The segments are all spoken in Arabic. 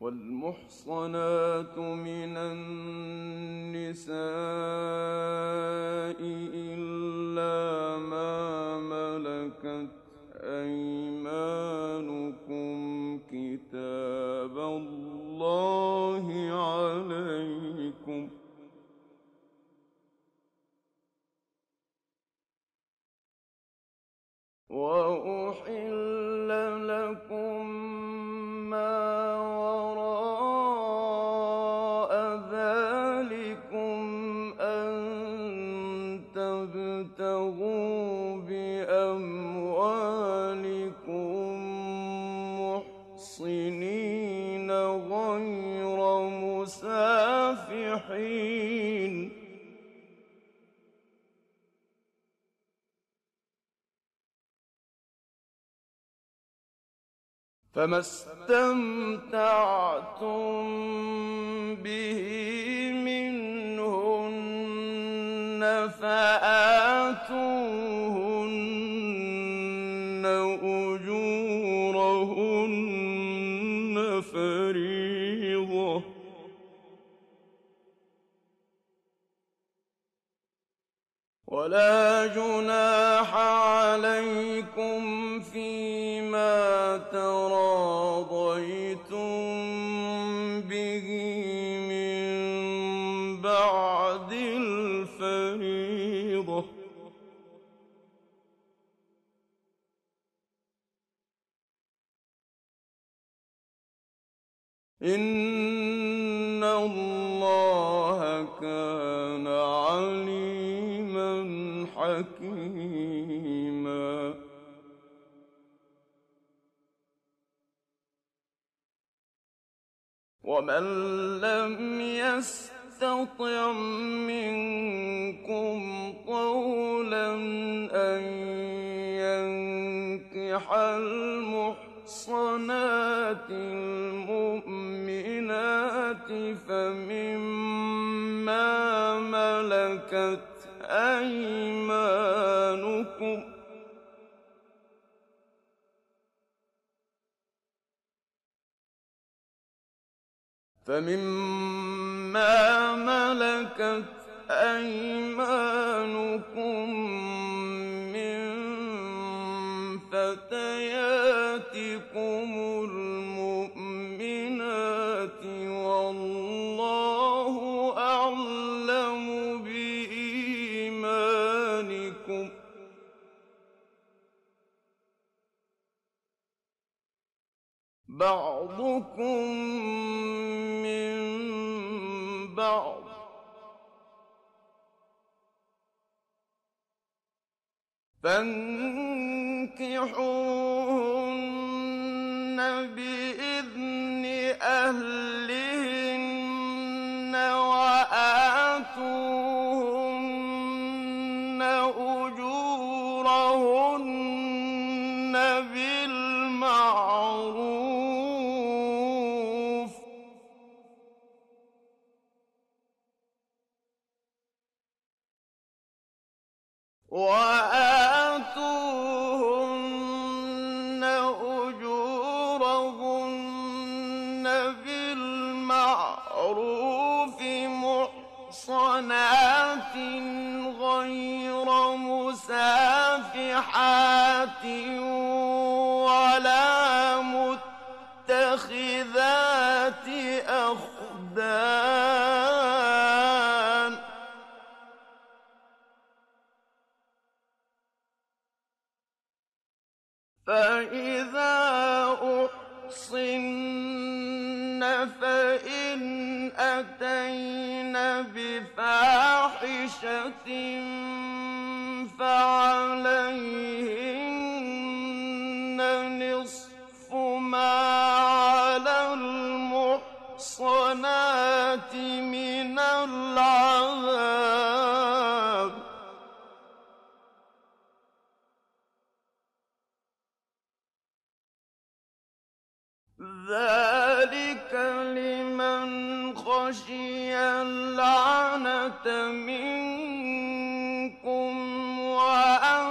والمحصنات من النساء إلا ما ملكت أيمانكم كتاب الله عليكم وأحل لكم ما وراء ذلكم أن تبتغوا بأموالكم محصنين غير مسافحين فما استمتعتم به منهن فآتوهن أجورهن فريضة ولا جناح عليكم فيما تراضيتم به من بعد الفريضة إن الله كان عليما حكيما ومن لم يستطع منكم طولا أن ينكح المحصنات المؤمنات فمما ملكت أيمانكم من فتياتكم المؤمنات والله أعلم بإيمانكم بعضكم من بعض فانكحوهن بإذن أهلهن وآتوهن أجورهن بالمعروف محصنات غير مسافحات ولا متخذات أخدان فإذا أحصن فإن أتين بفاحشة فعليهن نصف ما على المحصنات من العذاب ذلك لمن خشي العنة منكم وأن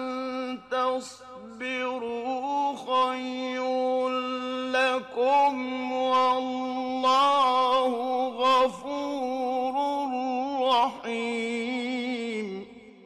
تصبروا خير لكم وَاللَّهُ غَفُورٌ رَّحِيمٌ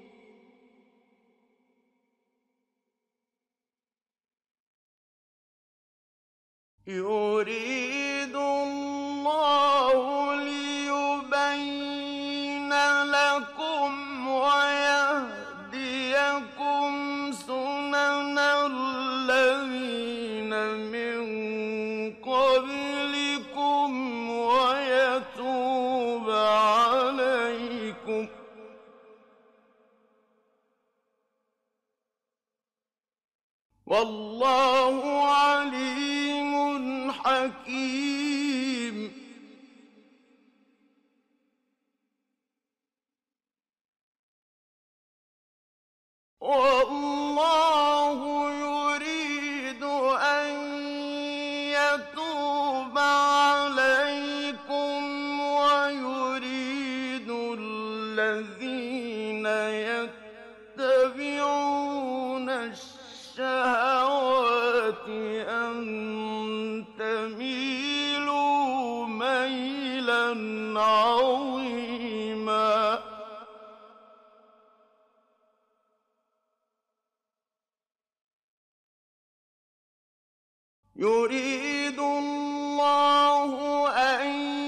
يُرِيدُ اللَّهُ لِيُبَيِّنَ لَكُمْ وَيَهْدِيَكُمْ سُنَنَ الَّذِينَ مِن قَبْلِكُمْ وَيَتُوبَ عَلَيْكُمْ ۗ وَاللَّهُ عَلِيمٌ حَكِيمٌ وَاللَّهُ يُرِيدُ أَن يَتُوبَ عَلَيْكُمْ وَيُرِيدُ الَّذِينَ يَتَّبِعُونَ الشَّهَوَاتِ أَن تَمِيلُوا مَيْلًا عَظِيمًا يُرِيدُ اللَّهُ أَن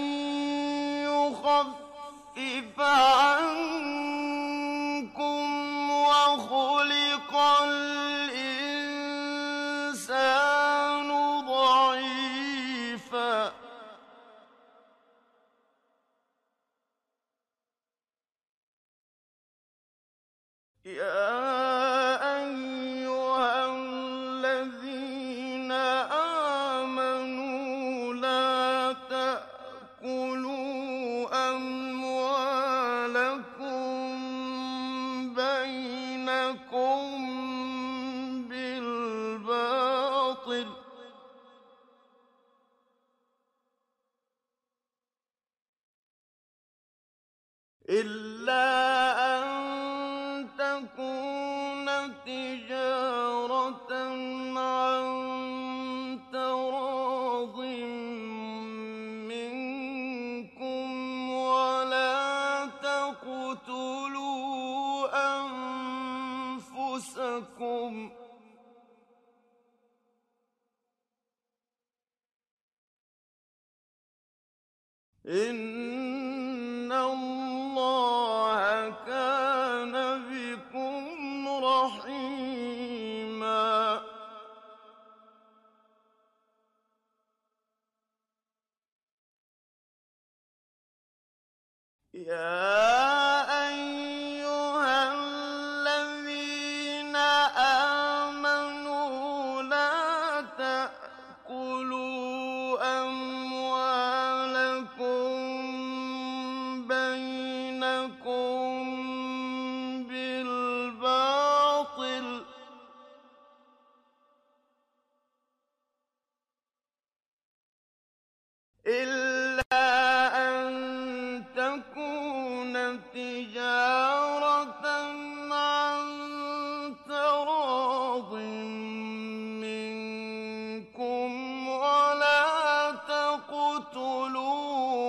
يُخَفِّفَ عَنكُمْ وَخُلِقَ الْإِنسَانُ ضَعِيفًا يَا أَيُّهَا الَّذِينَ آمَنُوا لَا تَأْكُلُوا أَمْوَالَكُم بَيْنَكُم بِالْبَاطِلِ إِلَّا أَن تَكُونَ تِجَارَةً عَن تَرَاضٍ مِّنكُمْ وَلَا تَقْتُلُوا أَنفُسَكُمْ ۚ إِنَّ اللَّهَ كَانَ بِكُمْ رَحِيمًا يَا أَيُّهَا الَّذِينَ آمَنُوا لَا تَأْكُلُوا أَمْوَالَكُم بَيْنَكُم بِالْبَاطِلِ إِلَّا أَن تَكُونَ تِجَارَةً عَن تَرَاضٍ مِّنكُمْ وَلَا تَقْتُلُوا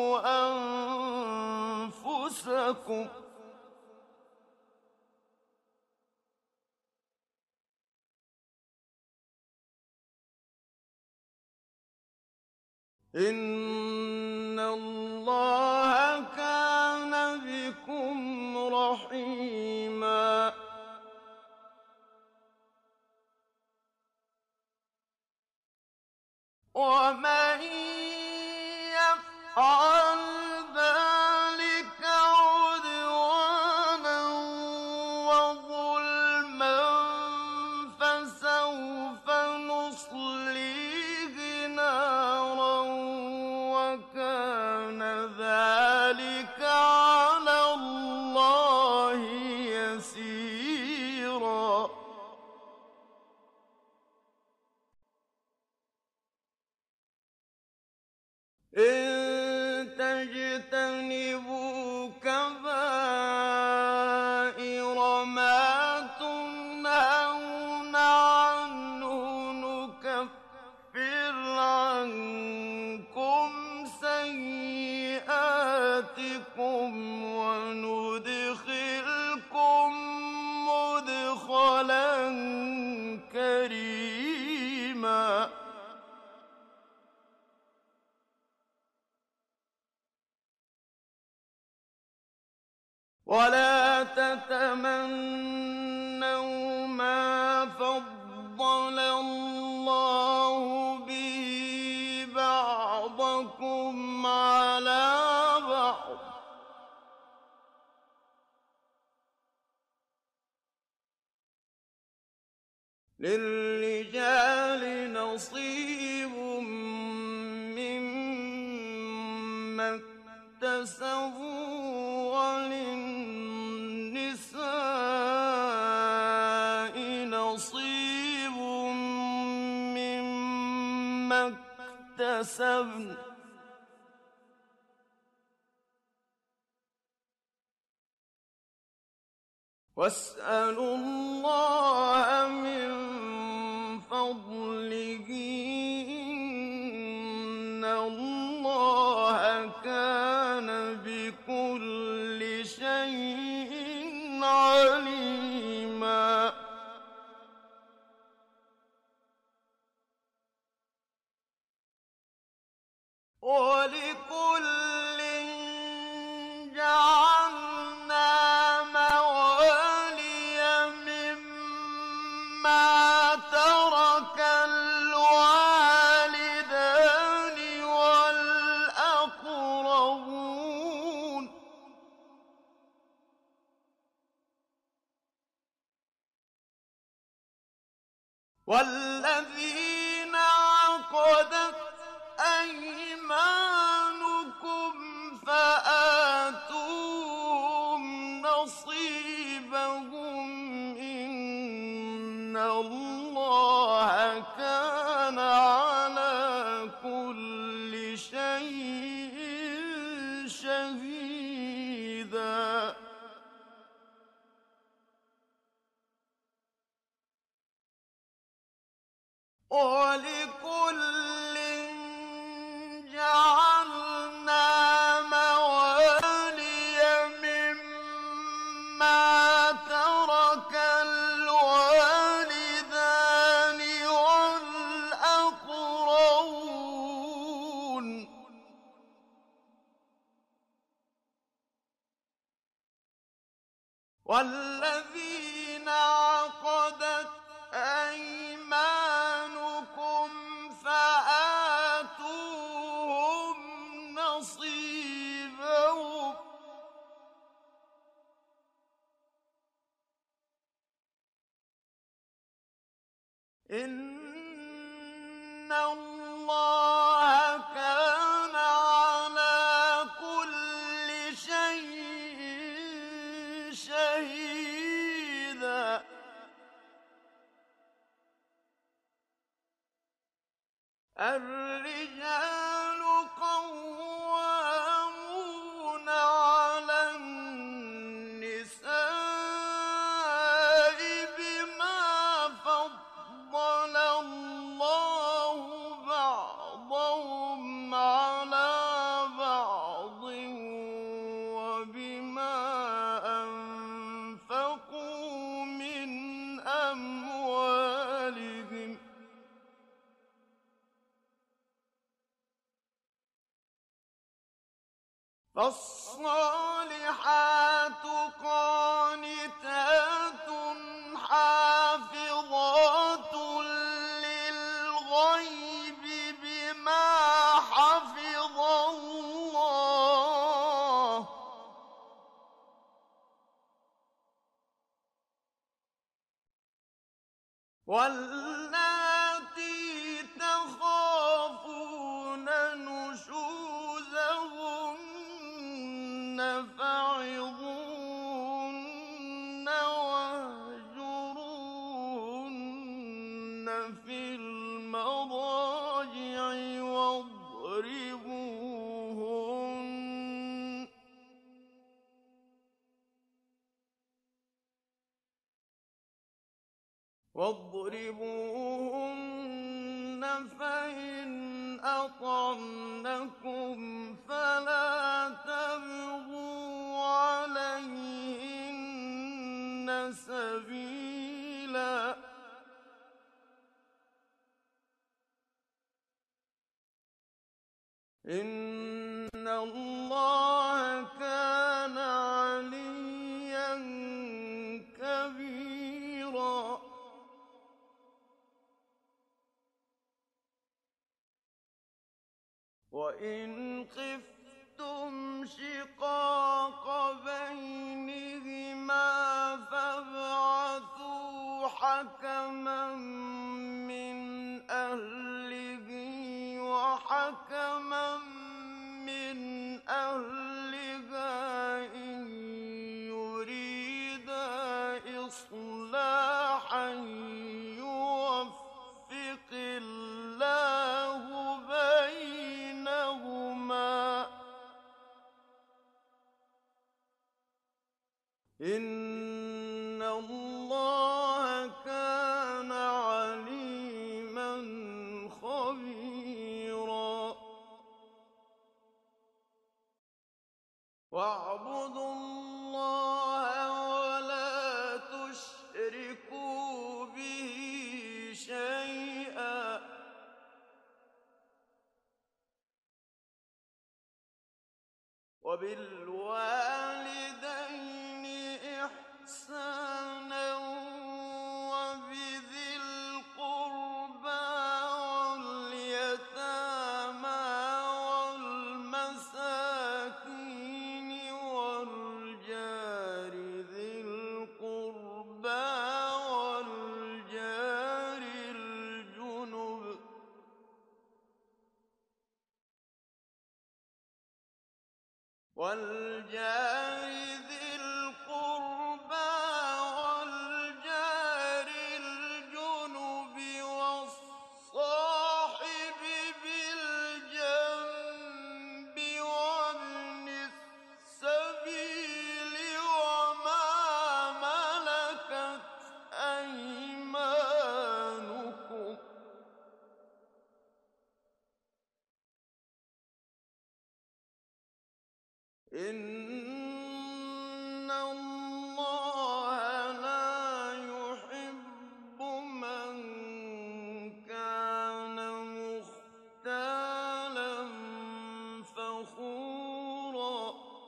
أَنفُسَكُمْ ۚ إِنَّ اللَّهَ كَانَ بِكُمْ رَحِيمًا وَمَن يَفْعَلْ ذَٰلِكَ عُدْوَانًا وَظُلْمًا فَسَوْفَ نُصْلِيهِ نَارًا وَكَانَ ذَٰلِكَ عَلَى اللَّهِ يَسِيرًا إِن تَجْتَنِبُوا كَبَائِرَ مَا تُنْهَوْنَ عَنْهُ نُكَفِّرْ عَنكُمْ ولا تتمنوا ما فضل الله به بعضكم على بعض للرجال نصيب مما اكتسبوا وللنساء نصيب مما اكتسبن واسألوا الله من فضله إن الله كان بكل شيء عليما ولكل جعلنا موالي مما ترك الوالدان والأقربون والذين عقدت أيمانكم فآتوهم نصيبهم إن الله كان على كل شيء شهيدا ولكل جعلنا موالي مما ترك الوالدان والأقربون والذين عقدت أيمانكم فآتوهم نصيبهم إن الله كان على كل شيء شهيدا الرجال قوامون على النساء بما فضل الله بعضهم على بعض وبما أنفقوا من أموالهم فالصالحات قانتات حافظات للغيب بما حفظ الله واللاتي تخافون نشوزهن فعظوهن واهجروهن في المضاجع واضربوهن فإن أطعنكم فلا تبغوا عليهن سبيلا إن الله كان عليما وَإِنْ خِفْتُمْ شِقَاقَ بَيْنِهِمَا فَابْعَثُوا حَكَمًا مِّنْ أَهْلِهِ وَحَكَمًا مِّنْ أَهْلِهَا إِن يُرِيدَا إِصْلَاحًا يُوَفِّقِ اللَّهُ بَيْنَهُمَا ۗ إِنَّ اللَّهَ كَانَ عَلِيمًا خَبِيرًا. وَاعْبُدُوا اللَّهَ وَلَا تُشْرِكُوا بِهِ شَيْئًا ۖ وَبِالْوَالِدَيْنِ إِحْسَانًا وَبِذِي الْقُرْبَىٰ وَالْيَتَامَىٰ وَالْمَسَاكِينِ وَالْجَارِ ذِي الْقُرْبَىٰ وَالْجَارِ الْجُنُبِ وَالصَّاحِبِ بِالْجَنبِ وَابْنِ السَّبِيلِ وَمَا مَلَكَتْ أَيْمَانُكُمْ ۗ إِنَّ اللَّهَ لَا يُحِبُّ مَن كَانَ مُخْتَالًا فَخُورًا.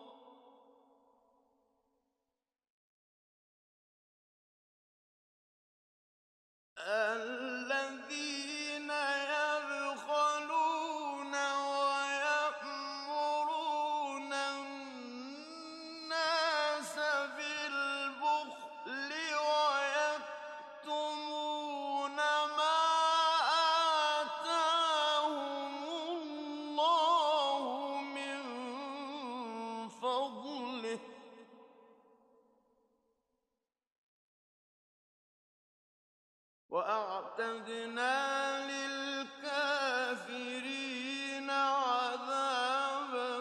الَّذِينَ يَبْخَلُونَ وَيَأْمُرُونَ النَّاسَ بِالْبُخْلِ وَيَكْتُمُونَ مَا آتَاهُمُ اللَّهُ مِن فَضْلِهِ ۗ وَأَعْتَدْنَا لِلْكَافِرِينَ عَذَابًا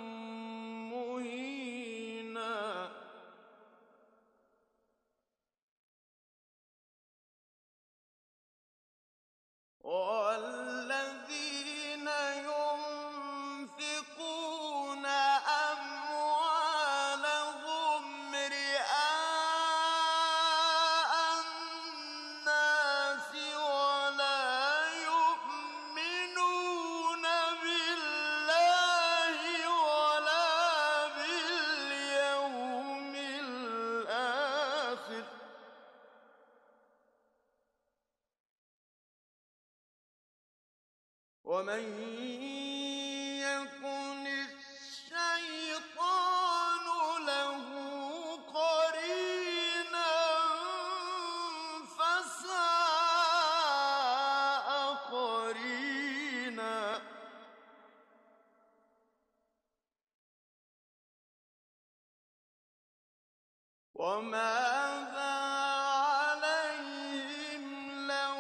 مُّهِينًا. وَالَّذِينَ يُنفِقُونَ أَمْوَالَهُمْ رِئَاءَ النَّاسِ وَلَا يُؤْمِنُونَ بِاللَّهِ وَلَا بِالْيَوْمِ الْآخِرِ ۗ وَمَن يَكُنِ الشَّيْطَانُ لَهُ قَرِينًا فَسَاءَ قَرِينًا. وَمَاذَا عَلَيْهِمْ لَوْ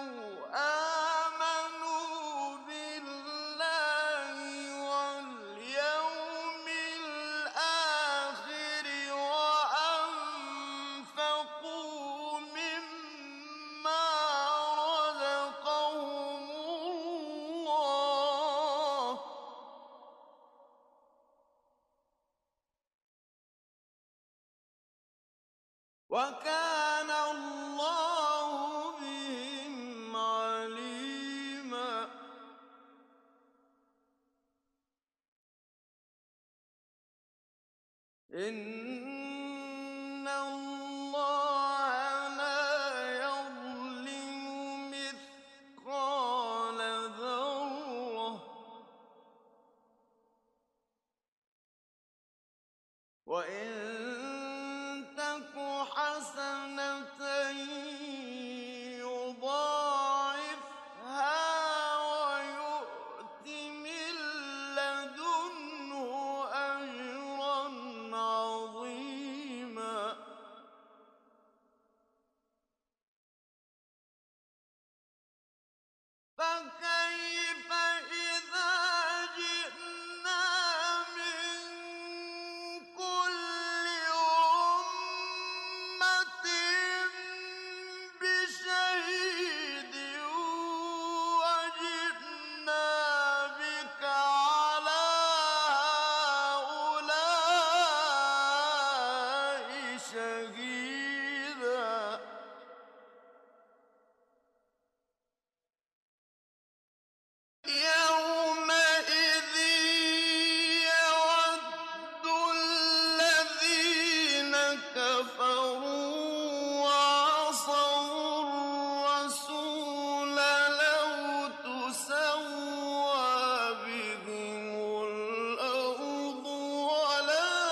آمَنُوا بِاللَّهِ وَالْيَوْمِ الْآخِرِ وَأَنفَقُوا مِمَّا رَزَقَهُمُ اللَّهُ ۗ وَكَانَ اللَّهُ بِهِمْ عَلِيمًا. إِنَّ اللَّهَ لَا يَظْلِمُ مِثْقَالَ ذَرَّةٍ وَإِن تَكُ حَسَنَةً يُضَاعِفْهَا وَيُؤْتِ مِن لَّدُنْهُ أَجْرًا عَظِيمًا. فَكَيْفَ إِذَا جِئْنَا مِن كُلِّ أُمَّةٍ بِشَهِيدٍ وَجِئْنَا بِكَ عَلَىٰ هَٰؤُلَاءِ شَهِيدًا. يَوْمَئِذٍ يَوَدُّ الَّذِينَ كَفَرُوا وَعَصَوُا الرَّسُولَ لَوْ تُسَوَّىٰ بِهِمُ الْأَرْضُ وَلَا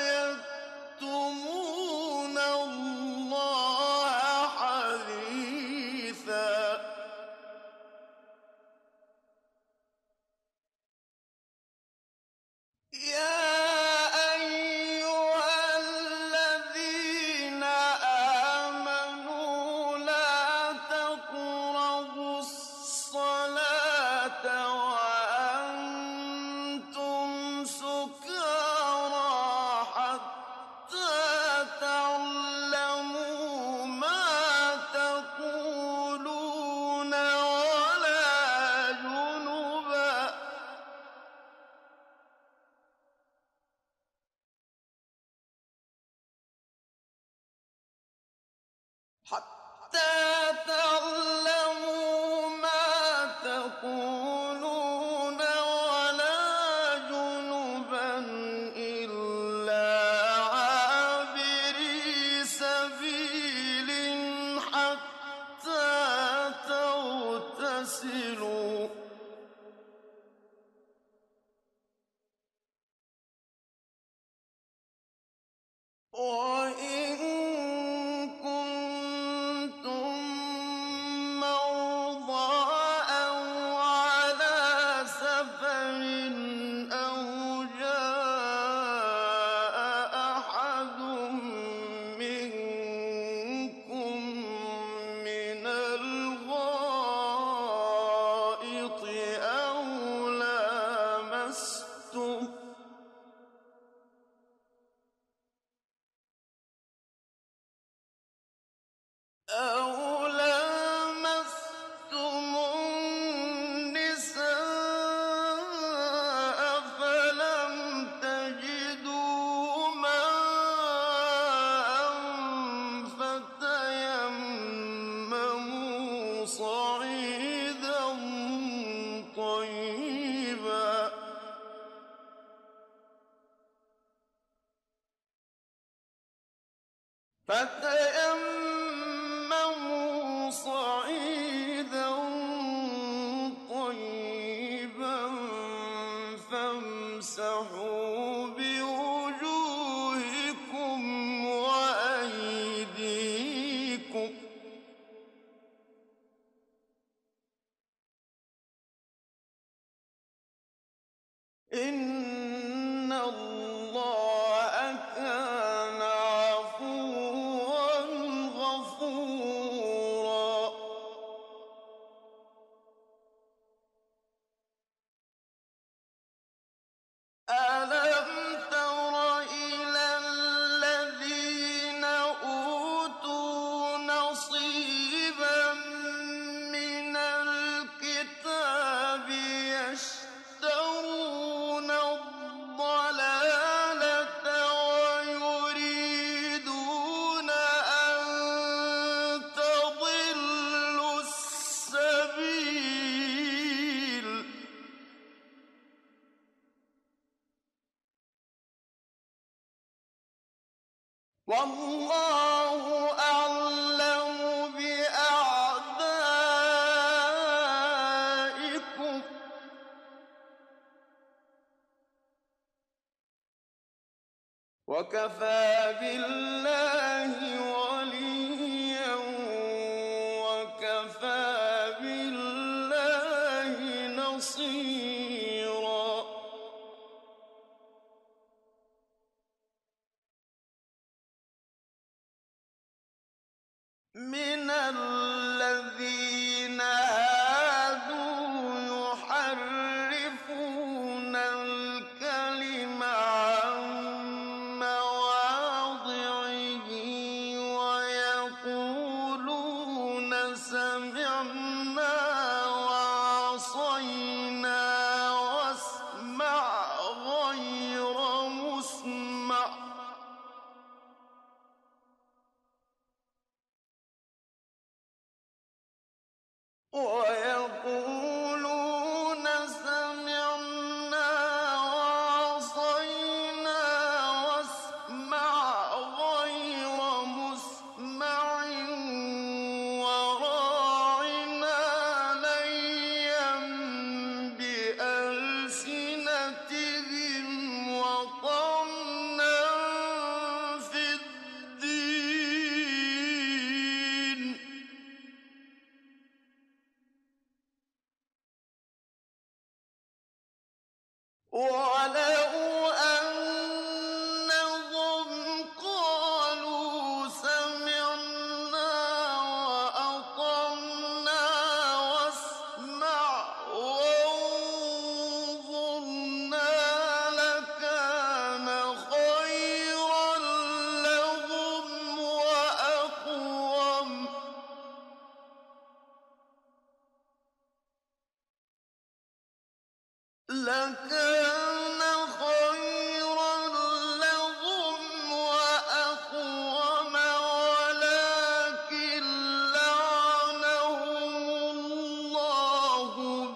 يَكْتُمُونَ اللَّهَ حَدِيثًا. يَا أَيُّهَا الَّذِينَ آمَنُوا لَا تَقْرَبُوا الصَّلَاةَ وَأَنتُمْ سُكَارَىٰ حَتَّىٰ تَعْلَمُوا مَا تَقُولُونَ وَلَا جُنُبًا إِلَّا عَابِرِي سَبِيلٍ حَتَّىٰ تَغْتَسِلُوا ۚ وَإِن كُنتُم مَّرْضَىٰ أَوْ عَلَىٰ سَفَرٍ أَوْ جَاءَ أَحَدٌ مِّنكُم مِّنَ الْغَائِطِ أَوْ لَامَسْتُمُ النِّسَاءَ فَلَمْ تَجِدُوا مَاءً فَتَيَمَّمُوا صَعِيدًا طَيِّبًا فَامْسَحُوا بِوُجُوهِكُمْ وَأَيْدِيكُمْ ۗ إِنَّ اللَّهَ كَانَ عَفُوًّا غَفُورًا. أَلَمْ تَرَ إِلَى الَّذِينَ أُوتُوا نَصِيبًا مِّنَ الْكِتَابِ يَشْتَرُونَ الضَّلَالَةَ وَيُرِيدُونَ أَن تَضِلُّوا السَّبِيلَ ۗ وَاللَّهُ أَعْلَمُ بِأَعْدَائِكُمْ ۚ وكفى بالله وليا وكفى بالله نصيرا. من الذين هادوا يحرفون الكلم عن مواضعه ويقولون سمعنا وعصينا واسمع غير مسمع ويقولون سمعنا وعصينا واسمع غير مسمع وراعنا ليا بألسنتهم وطعنا في الدين ولو أنهم قالوا سمعنا وأطعنا واسمع وانظرنا لكان خيرا لهم وأقوم لكان خيرا لهم وأقوم ولكن لعنهم الله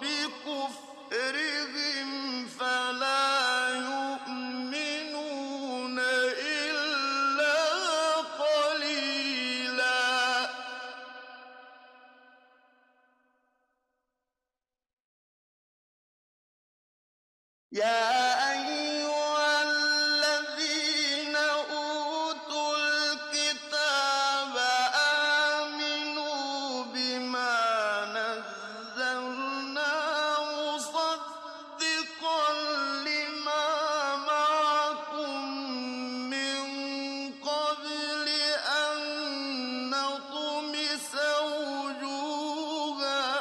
بكفرهم فلا يؤمنون إلا قليلا. يا أيها الذين أوتوا الكتاب آمنوا بما نزلنا مصدقا لما معكم من قبل أن نطمس وجوها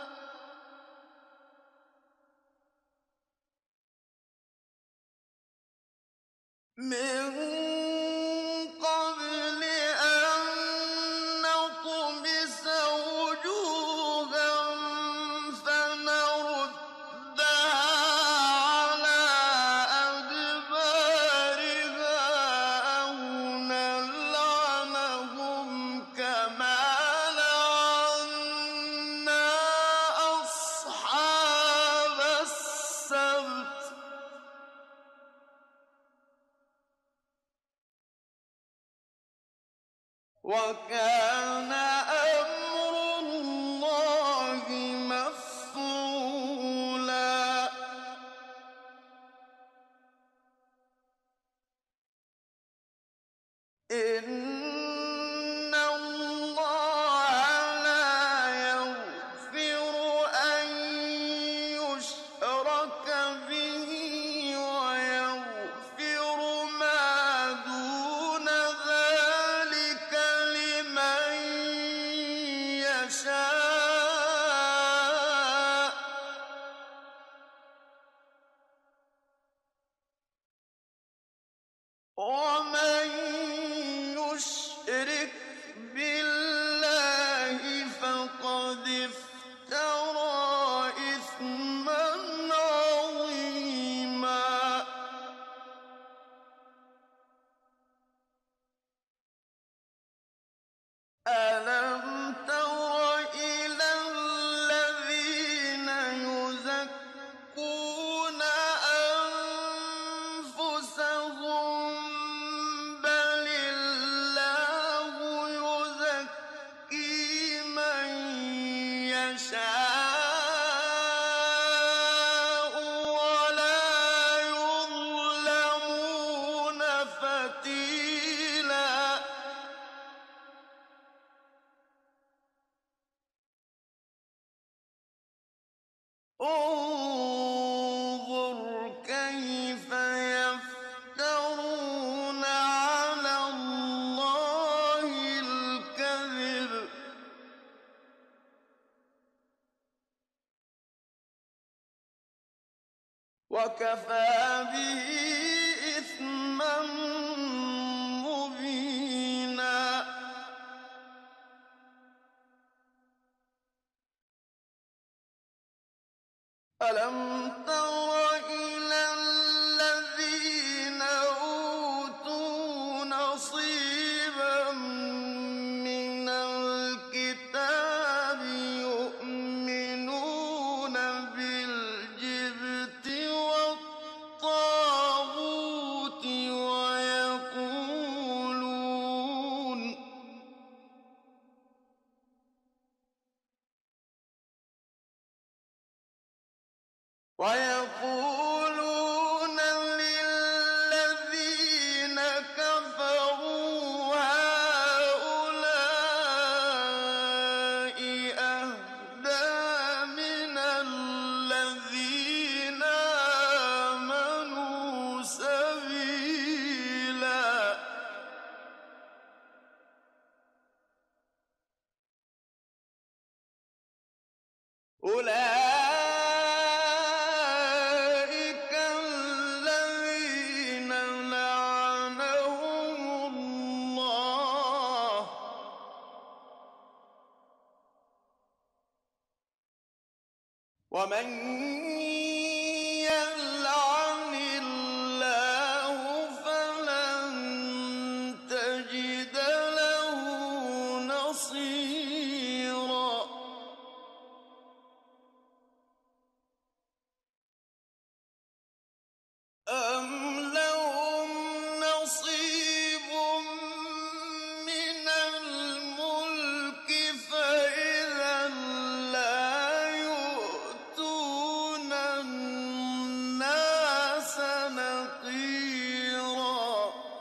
فنردها على أدبارها أو نلعنهم كما لعنا أصحاب السبت وكان أمر الله مفعولا. إن الله لا يغفر أن يشرك به ويغفر ما دون ذلك لمن يشاء. ومن يشرك بالله فقد افترى إثما عظيما. ألم تر إلى الذين يزكون أنفسهم وَكَفَىٰ بِهِ إِثْمًا مُّبِينًا أَلَمْ تَرَ إِلَى الَّذِينَ أُوتُوا نَصِيبًا مِّنَ الْكِتَابِ يُؤْمِنُونَ بِالْجِبْتِ وَالطَّاغُوتِ وَيَقُولُونَ لِلَّذِينَ كَفَرُوا هَٰؤُلَاءِ أَهْدَىٰ مِنَ الَّذِينَ آمَنُوا سَبِيلًا أُولَٰئِكَ الَّذِينَ لَعَنَهُمُ اللَّهُ ۖ وَمَن يَلْعَنِ اللَّهُ فَلَن تَجِدَ لَهُ نَصِيرًا أَمْ لَهُمْ نَصِيبٌ مِّنَ الْمُلْكِ فَإِذًا لَّا يُؤْتُونَ النَّاسَ نَقِيرًا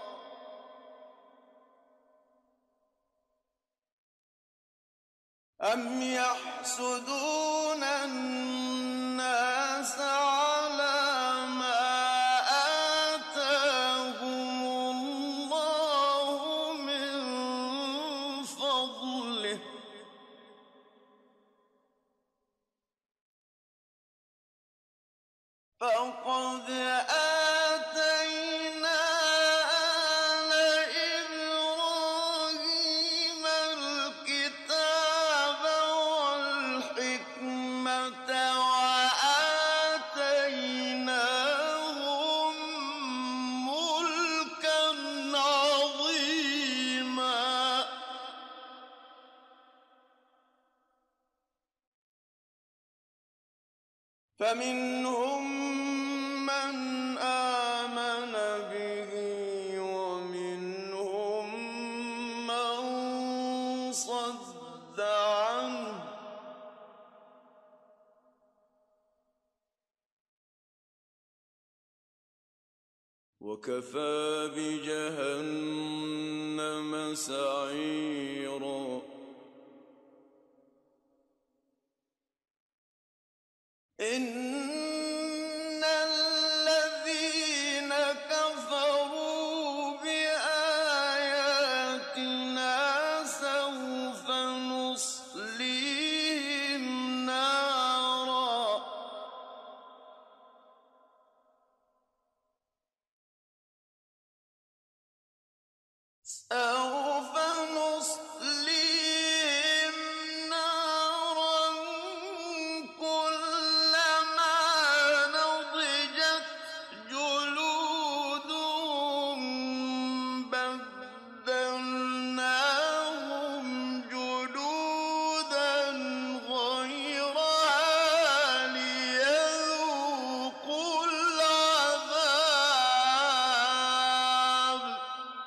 أَمْ يَحْسُدُونَ النَّاسَ عَلَىٰ مَا آتَاهُمُ اللَّهُ مِن فَضْلِهِ ۖ فَقَدْ آتَيْنَا آلَ إِبْرَاهِيمَ الْكِتَابَ وَالْحِكْمَةَ وَآتَيْنَاهُم مُّلْكًا عَظِيمًا فَمِنْهُم مَّنْ آمَنَ بِهِ وَمِنْهُم مَّن صَدَّ عَنْهُ ۚ وَكَفَىٰ بِجَهَنَّمَ سَعِيرًا إِنَّ الَّذِينَ كَفَرُوا بِآيَاتِنَا سَوْفَ نُصْلِيهِمْ نَارًا كُلَّمَا نَضِجَتْ جُلُودُهُم بَدَّلْنَاهُمْ جُلُودًا غَيْرَهَا لِيَذُوقُوا الْعَذَابَ ۗ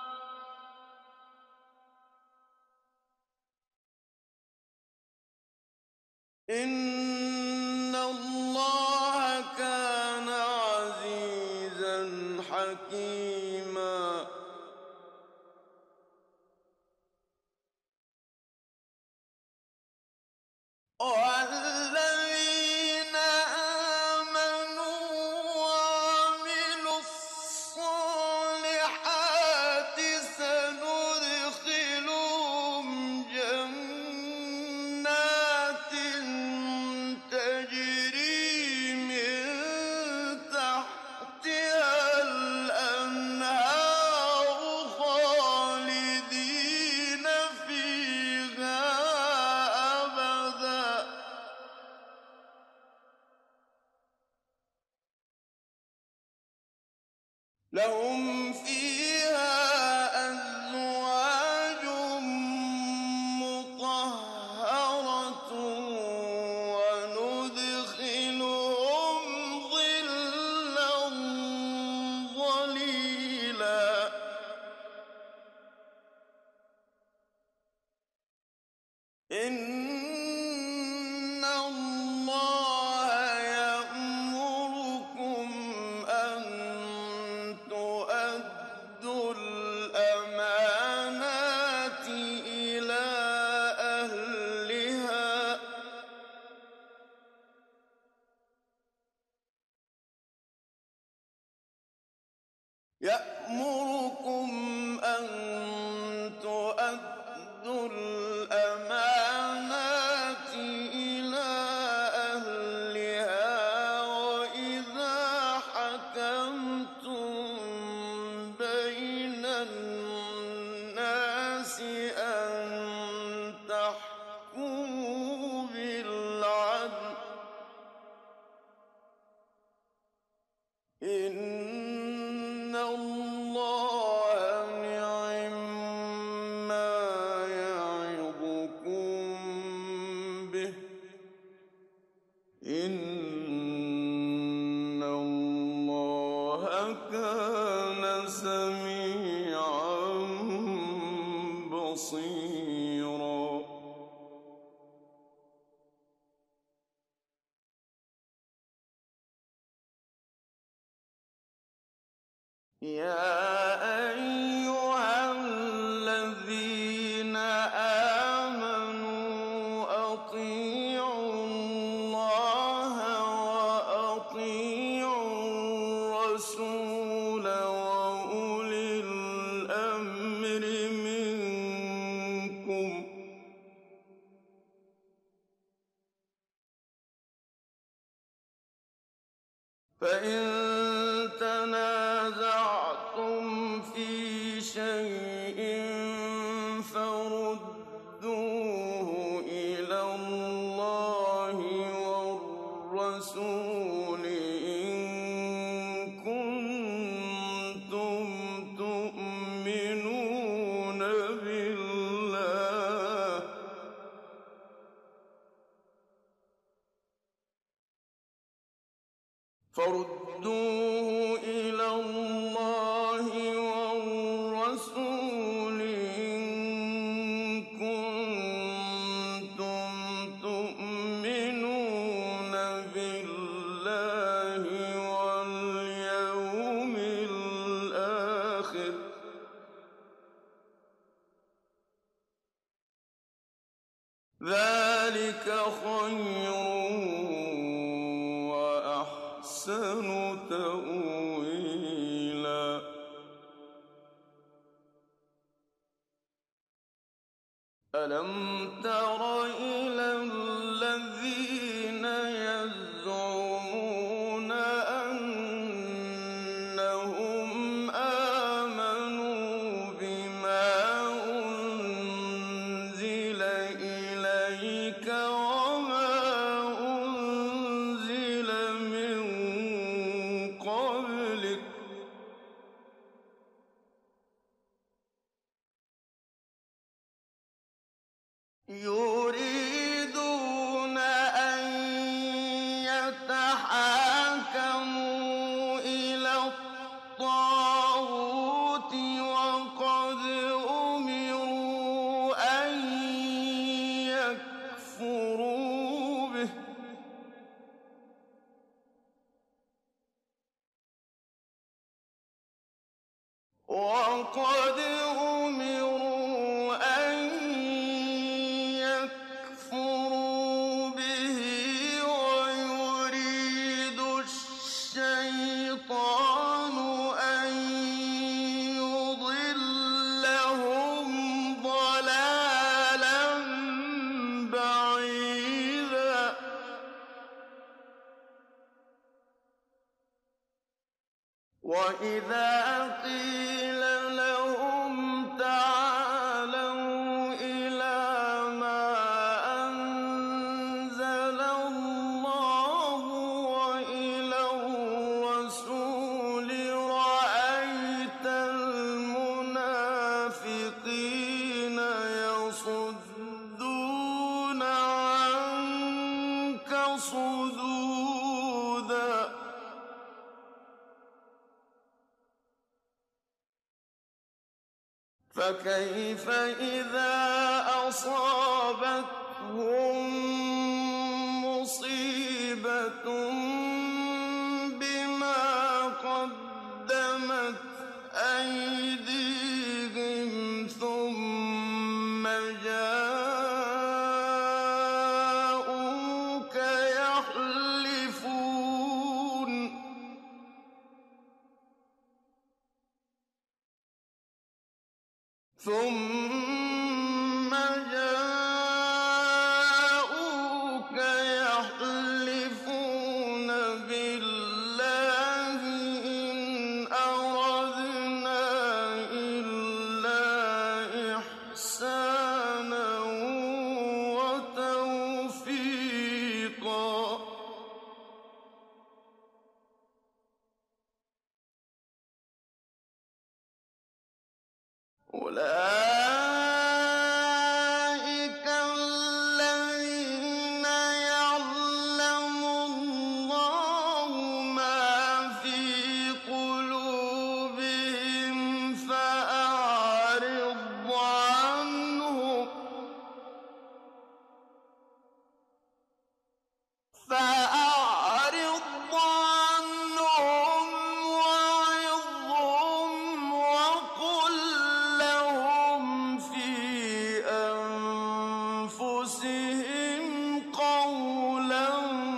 إِنَّ اللَّهَ كَانَ عَزِيزًا حَكِيمًا وَالَّذِينَ آمَنُوا وَعَمِلُوا الصَّالِحَاتِ سَنُدْخِلُهُمْ جَنَّاتٍ تَجْرِي مِن تَحْتِهَا لهم فيها أزواج مطهرة وندخلهم ظلا ظليلا إن الله يأمركم أن تؤدوا الأمانات إلى أهلها وإذا حكمتم بين الناس أن تحكموا بالعدل إن الله نعم ما يعظكم به إن الله كان سميعا بصيرا يا أيها الذين آمنوا أطيعوا الله وأطيعوا الرسول وأولي الأمر منكم فإن تنازعتم في شيء فردوه إلى الله والرسول إن كنتم تؤمنون بالله فردوه إلى الله والرسول إن كنتم تؤمنون بالله واليوم الآخر ذلك خير وأحسن تأويلا ألم تر إلى الذين يزعمون أنهم آمنوا بما أنزل إليك وما أنزل من قبلك يريدون أن يتحاكموا إلى الطاغوت وقد أمروا أن يكفروا به وقد أمروا أن يكفروا به ويريد الشيطان أن يضلهم ضلالا بعيدا وإذا قيل لهم تعالوا إلى ما أنزل الله وإلى الرسول رأيت فكيف إذا أصابتهم مصيبة بما قدمت أيديهم ثم جاءوك يحلفون بالله إن أردنا إلا إحسانا وتوفيقا أولئك الذين يعلم الله ما في قلوبهم فأعرض عنهم وعظهم وقل لهم في أنفسهم قولا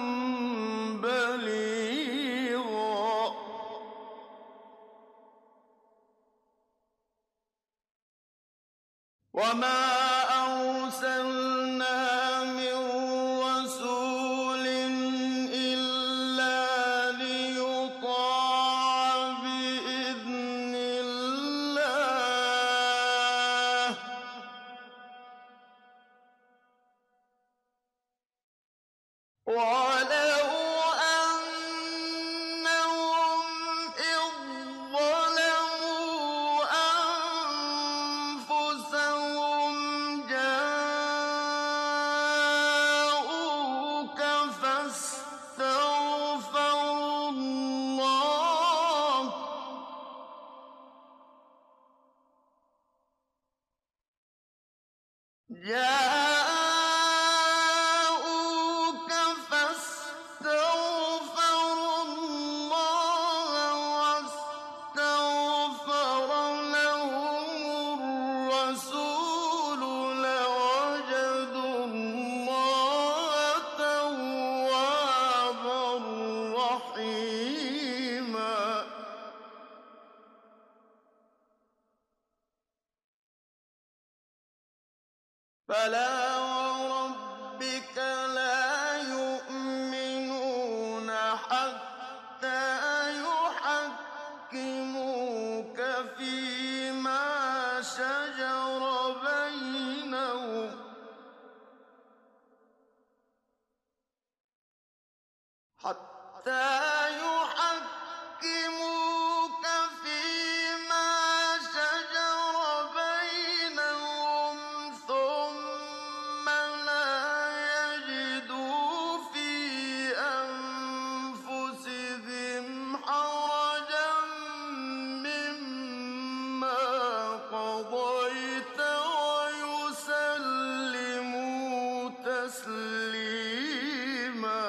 بليغا وما أرسلنا من رسول إلا ليطاع بإذن الله ولو أنهم إذ ظلموا أنفسهم جاءوك فاستغفروا الله واستغفر لهم الرسول لوجدوا الله توابا رحيما فلا وربك لا يؤمنون حتى يحكموك فيما شجر بينهم ثم لا يجدوا في أنفسهم حرجا مما قضيت ويسلموا تسليما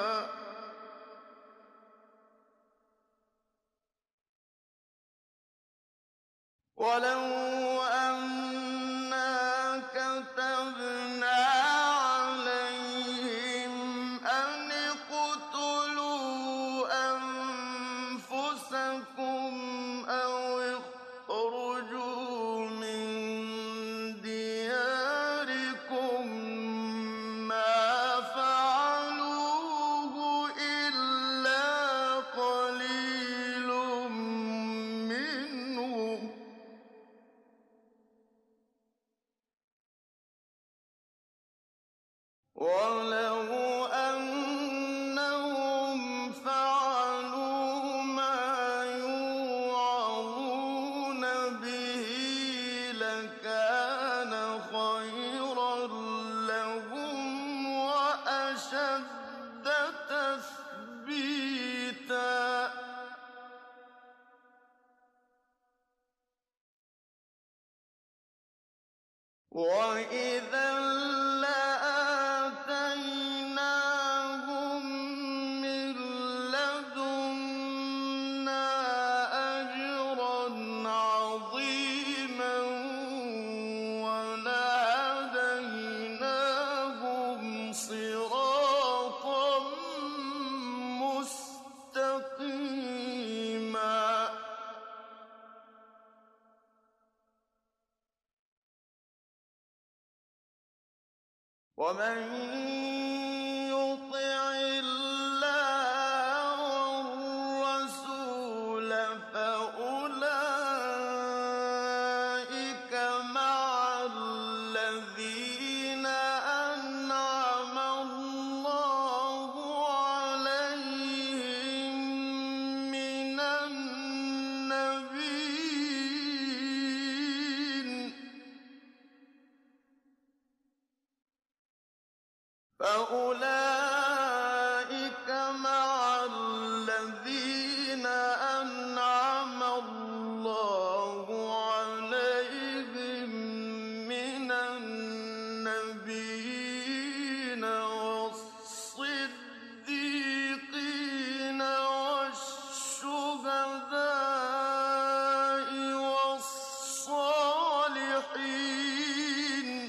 ولو أنا كتبنا عليهم أن اقتلوا أنفسكم أو اخرجوا من دياركم ما فعلوه إلا قليل منهم ولو أنهم فعلوا ما يوعظون به لكان خيرا لهم وأشد تثبيتا وَإِذًا لَّآتَيْنَاهُم مِّن لَّدُنَّا أَجْرًا عَظِيمًا وَلَهَدَيْنَاهُمْ صِرَاطًا مُّسْتَقِيمًا وَمَن يُطِعِ اللَّهَ وَالرَّسُولَ فَأُولَٰئِكَ مَعَ الَّذِينَ أَنْعَمَ اللَّهُ عَلَيْهِم مِّنَ النَّبِيِّينَ وَالصِّدِّيقِينَ وَالشُّهَدَاءِ وَالصَّالِحِينَ ۚ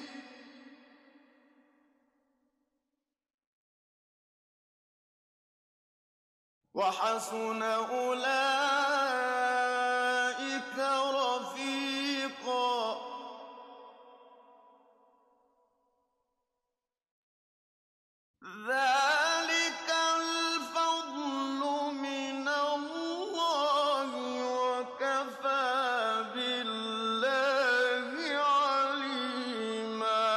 وَحَسُنَ أُولَٰئِكَ رَفِيقًا ذَٰلِكَ الْفَضْلُ مِنَ اللَّهِ ۚ وَكَفَىٰ بِاللَّهِ عَلِيمًا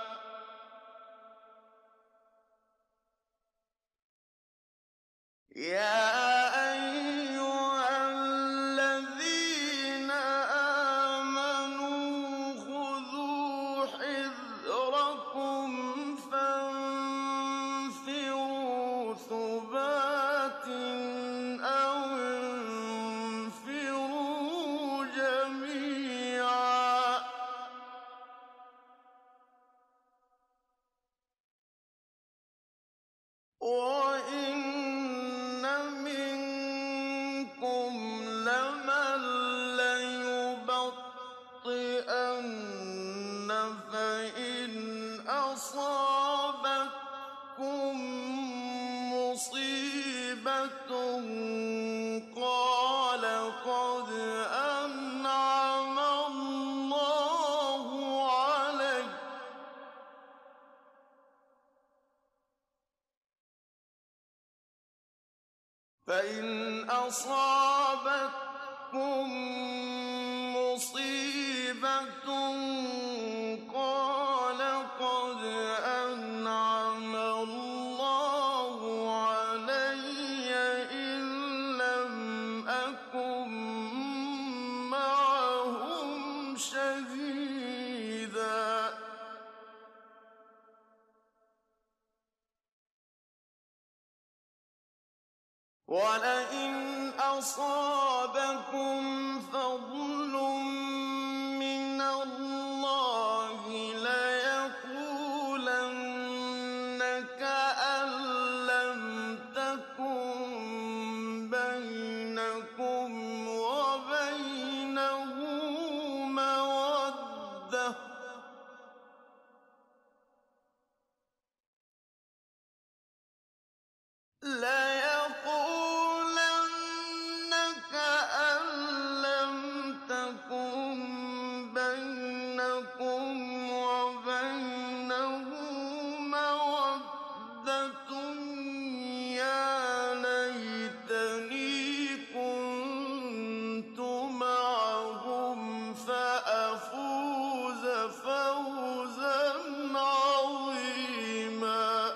يَا أَيُّهَا الَّذِينَ آمَنُوا خُذُوا حِذْرَكُمْ فَانفِرُوا ثُبَاتٍ أَوِ انفِرُوا جَمِيعًا وَإِنَّ مِنكُمْ لَمَن لَّيُبَطِّئَنَّ فَإِنْ أَصَابَتْكُم مُّصِيبَةٌ قَالَ قَدْ أَنْعَمَ اللَّهُ عَلَيَّ ۖ فَإِنْ أَصَابَتْكُم مُّصِيبَةٌ قَالَ قَدْ أَنْعَمَ اللَّهُ عَلَيَّ إِذْ لَمْ أَكُن مَّعَهُمْ شَهِيدًا وَلَئِنْ أَصَابَكُمْ فَضْلٌ مِّنَ اللَّهِ لَيَقُولَنَّ كَأَن لَّمْ تَكُن بَيْنَكُمْ وَبَيْنَهُ مَوَدَّةٌ يَا لَيْتَنِي كُنتُ مَعَهُمْ فَأَفُوزَ فَوْزًا عَظِيمًا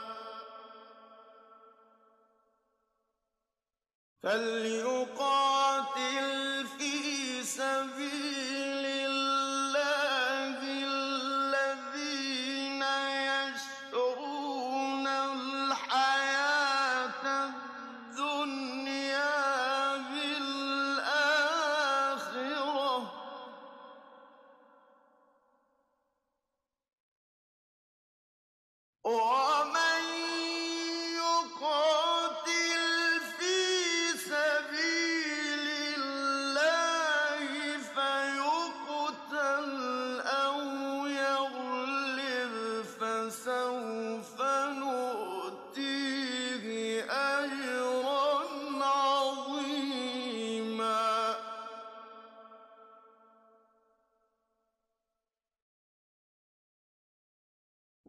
فَلْيُقَاتِلْ فِي سَبِيلِ اللَّهِ الَّذِينَ يَشْرُونَ الْحَيَاةَ الدُّنْيَا بِالْآخِرَةِ ۚ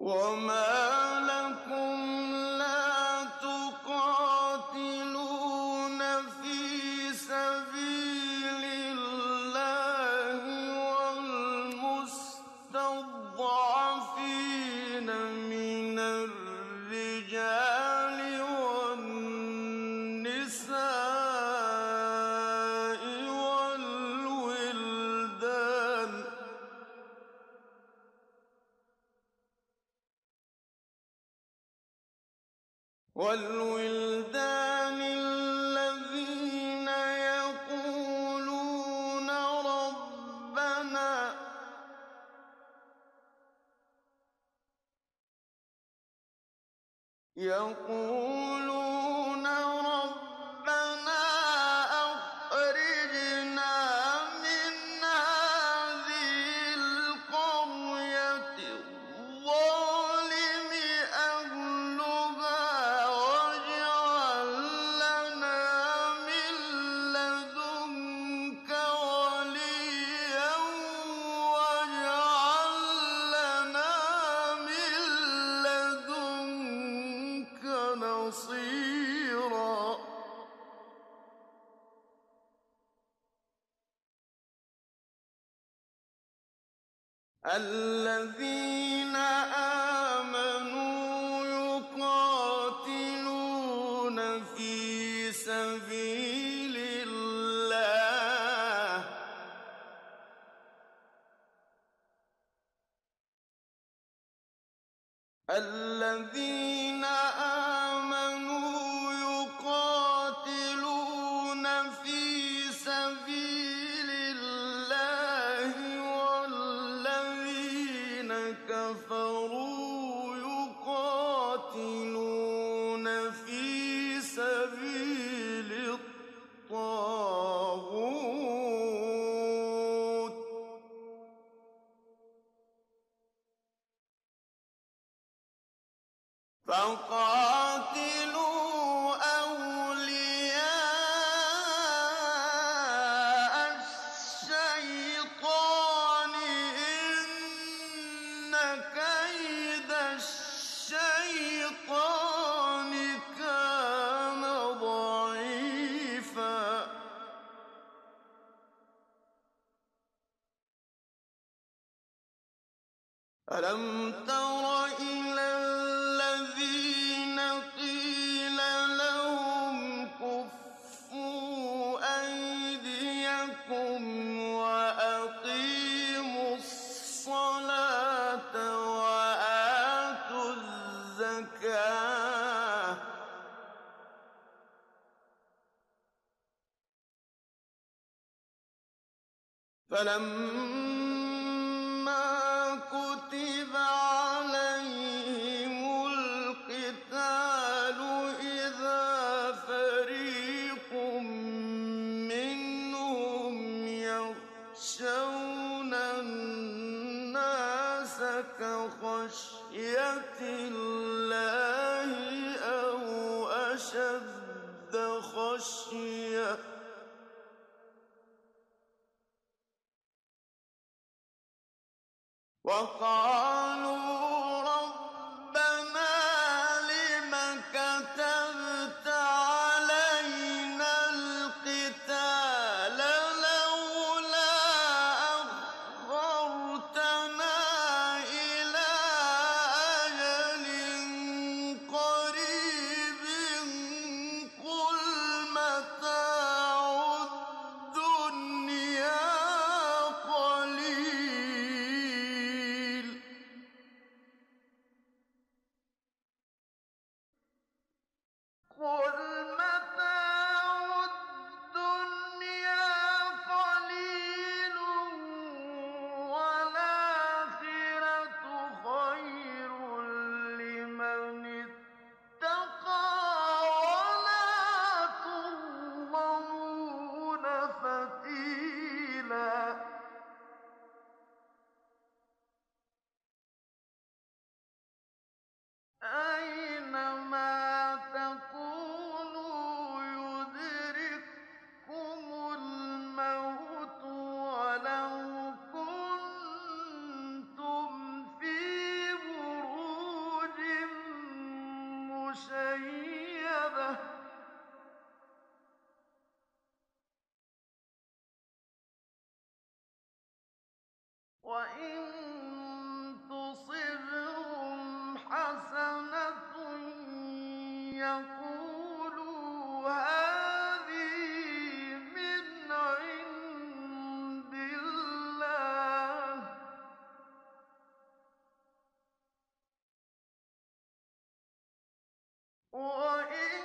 وَمَا لَكُمْ لَا تُقَاتِلُونَ فِي سَبِيلِ اللَّهِ وَالْمُسْتَضْعَفِينَ مِنَ الرِّجَالِ وَالنِّسَاءِ وَالْوِلْدَانِ الَّذِينَ يَقُولُونَ رَبَّنَا أَخْرِجْنَا مِنْ هَٰذِهِ الْقَرْيَةِ الظَّالِمِ أَهْلُهَا وَاجْعَل لَّنَا مِن لَّدُنكَ وَلِيًّا وَاجْعَل لَّنَا مِن لَّدُنكَ نَصِيرًا الَّذِينَ آمَنُوا يُقَاتِلُونَ فِي سَبِيلِ اللَّهِ وَالَّذِينَ كَفَرُوا يُقَاتِلُونَ فِي سَبِيلِ الطَّاغُوتِ فَقَاتِلُوا أَوْلِيَاءَ الشَّيْطَانِ ۖ إِنَّ كَيْدَ الشَّيْطَانِ كَانَ ضَعِيفًا أَلَمْ تَرَ إِلَى الَّذِينَ قِيلَ لَهُمْ كُفُّوا أَيْدِيَكُمْ وَأَقِيمُوا الصَّلَاةَ وَآتُوا الزَّكَاةَ فَلَمَّا كُتِبَ عَلَيْهِمُ الْقِتَالُ إِذَا فَرِيقٌ مِّنْهُمْ يَخْشَوْنَ النَّاسَ كَخَشْيَةِ اللَّهِ أَوْ أَشَدَّ خَشْيَةً ۚ وَقَالُوا رَبَّنَا لِمَ كَتَبْتَ عَلَيْنَا الْقِتَالَ لَوْلَا أَخَّرْتَنَا إِلَىٰ أَجَلٍ قَرِيبٍ قُلْ مَتَاعُ الدُّنْيَا قَلِيلٌ وَإِن تُصِبْهُمْ حَسَنَةٌ يَقُولُوا هَٰذِهِ مِنْ عِندِ اللَّهِ ۖ وَإِن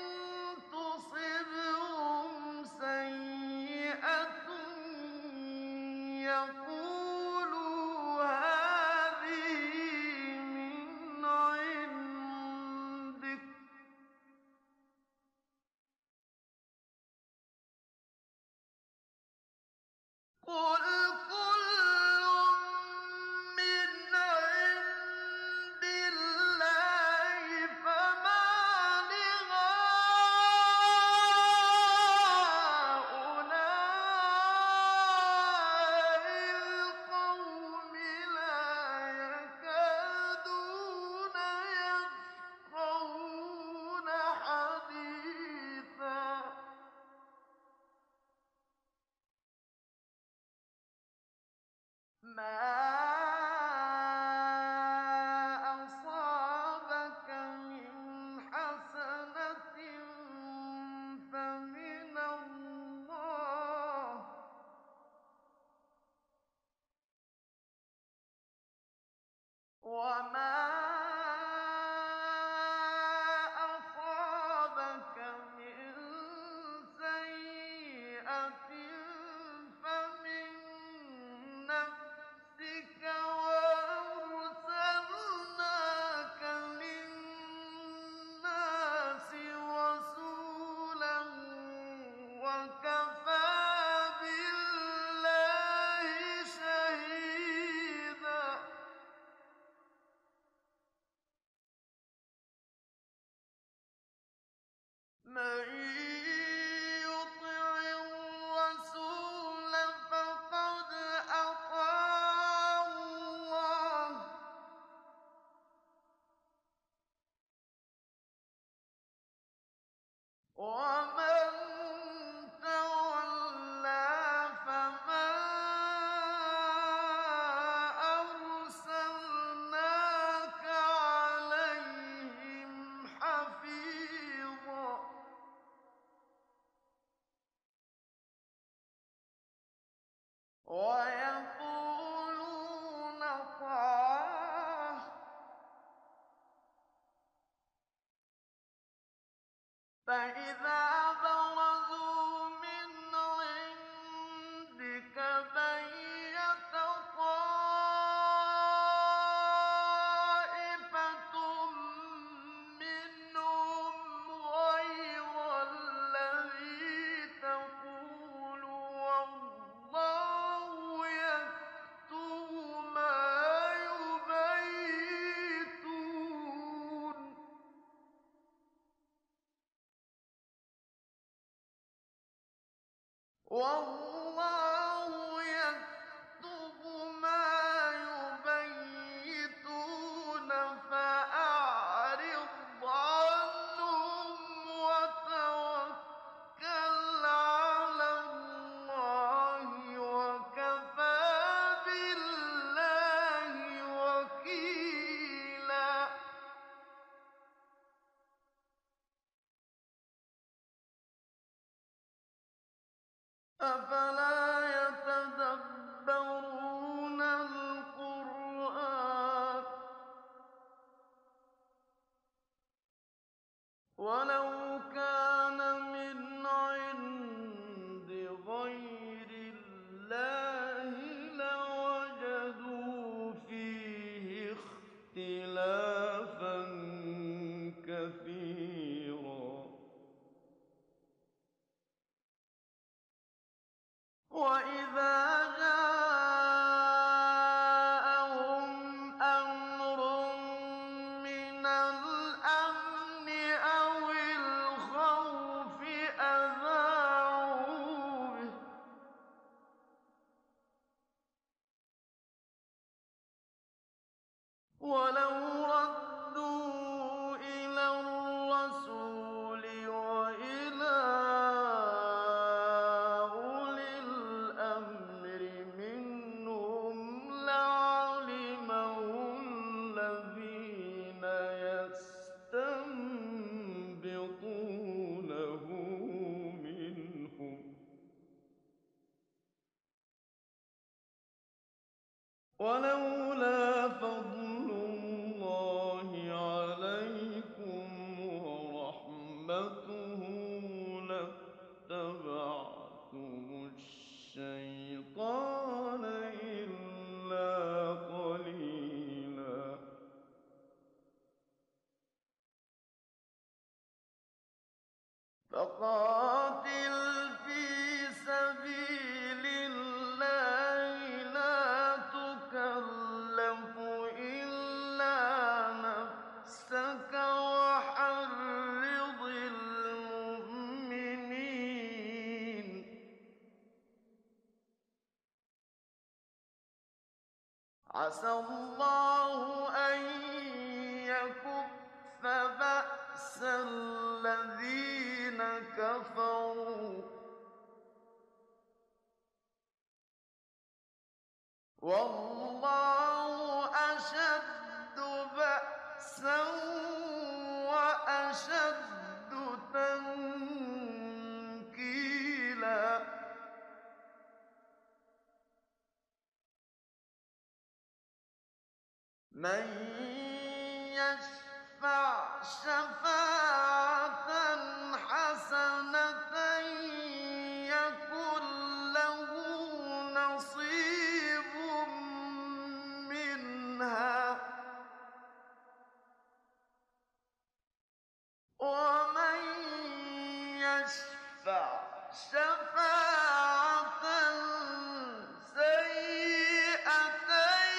تُصِبْهُمْ سَيِّئَةٌ يَقُولُوا هَٰذِهِ مِنْ عِندِكَ ۚ قُلْ كُلٌّ مِّنْ عِندِ اللَّهِ فَمَالِ هَٰؤُلَاءِ الْقَوْمِ لَا يَكَادُونَ يَفْقَهُونَ حَدِيثًا مَا أَصَابَكَ مِنْ حَسَنَةٍ فَمِنَ اللَّهِ ۖ وَمَا أَصَابَكَ مِن سَيِّئَةٍ فَمِن نَّفْسِكَ ۚ وَأَرْسَلْنَاكَ لِلنَّاسِ رَسُولًا ۚ وَكَفَىٰ بِاللَّهِ شَهِيدًا مَّن يُطِعِ الرَّسُولَ فَقَدْ أَطَاعَ اللَّهَ ۖ وَمَن تَوَلَّىٰ فَمَا أَرْسَلْنَاكَ عَلَيْهِمْ حَفِيظًا وَيَقُولُونَ طَاعَةٌ ۚ فَإِذَا بَرَزُوا مِنْ عِندِكَ بَيَّتَ طَائِفَةٌ مِّنْهُمْ غَيْرَ الَّذِي تَقُولُ وَاللَّهُ يَكْتُبُ مَا يُبَيِّتُونَ ۖ وَاللَّهُ يَكْتُبُ مَا يُبَيِّتُونَ ۖ فَأَعْرِضْ عَنْهُمْ وَتَوَكَّلْ عَلَى اللَّهِ ۚ وَكَفَىٰ بِاللَّهِ وَكِيلًا أَفَلَا يَتَدَبَّرُونَ الْقُرْآنَ ۚ وَلَوْ كَانَ مِنْ عِندِ غَيْرِ اللَّهِ لَوَجَدُوا فِيهِ اخْتِلَافًا كَثِيرًا وَإِذَا جَاءَهُمْ أَمْرٌ مِّنَ الْأَمْنِ أَوِ الْخَوْفِ أَذَاعُوا بِهِ ۖ وَلَوْ رَدُّوهُ إِلَى الرَّسُولِ وَإِلَىٰ أُولِي الْأَمْرِ ولولا فضل الله عليكم ورحمته لاتبعتم الشيطان إلا قليلا فقاتل في سبيل الله لا تكلف إلا نفسك وحرض المؤمنين عسى الله أن يكف بأس الذين كفروا والله أشد بأسا وأشد تنكيلا من يشفع شفاعة حسنة يكن له نصيب منها ومن يشفع شفاعة سيئة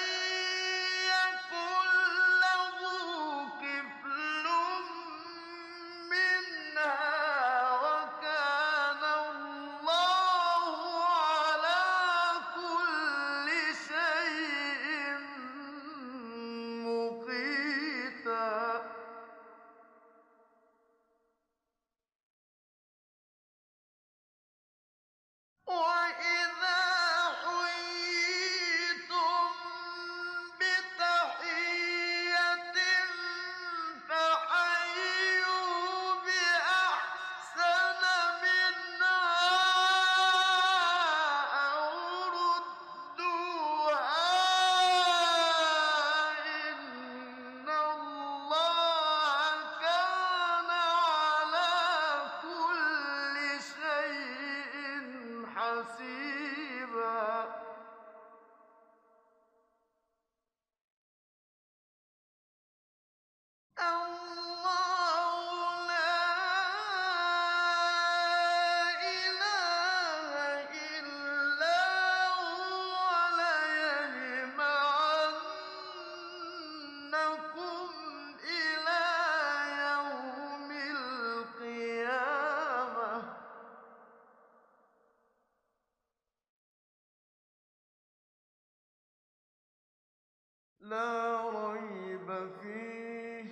يكن له كفل منها وكان الله على كل شيء مقيتا وَإِذَا حُيِّيتُم بِتَحِيَّةٍ فَحَيُّوا بِأَحْسَنَ مِنْهَا أَوْ رُدُّوهَا ۗ إِنَّ اللَّهَ كَانَ عَلَىٰ كُلِّ شَيْءٍ حسيبا الله لا إله إلا هو ليجمعنكم إلى يوم القيامة لا ريب فيه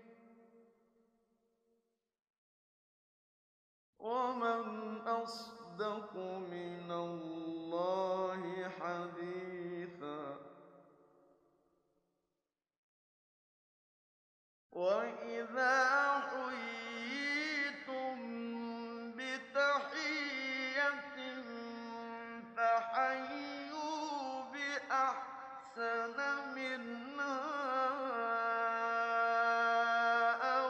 ومن أصدق من الله حديثا وإذا حييتم بتحية فحيوا بأحسن منها أو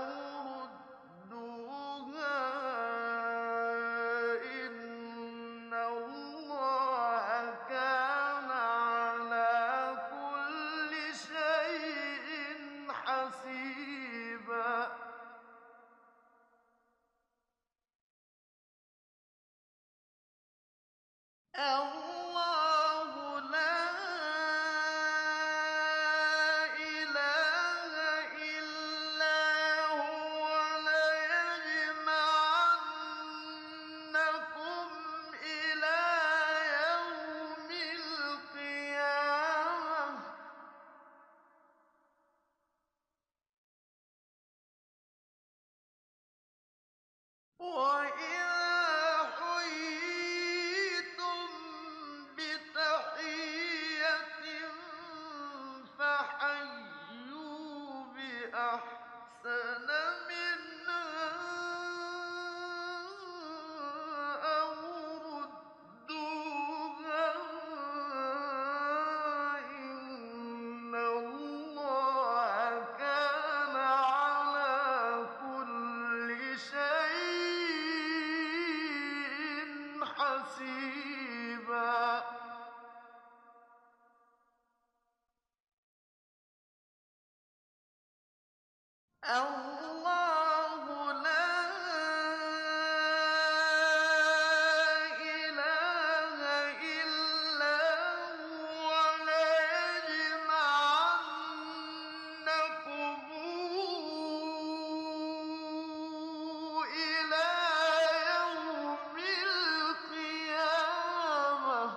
ردوها ۗ إن الله كان على كل شيء حسيبا الله لا الله لا إله إلا هو ليجمعنكم إلى يوم القيامة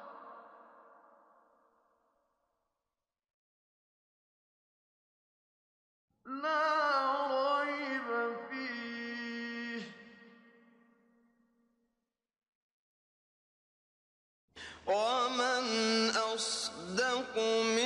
لا ريب فيه ومن أصدق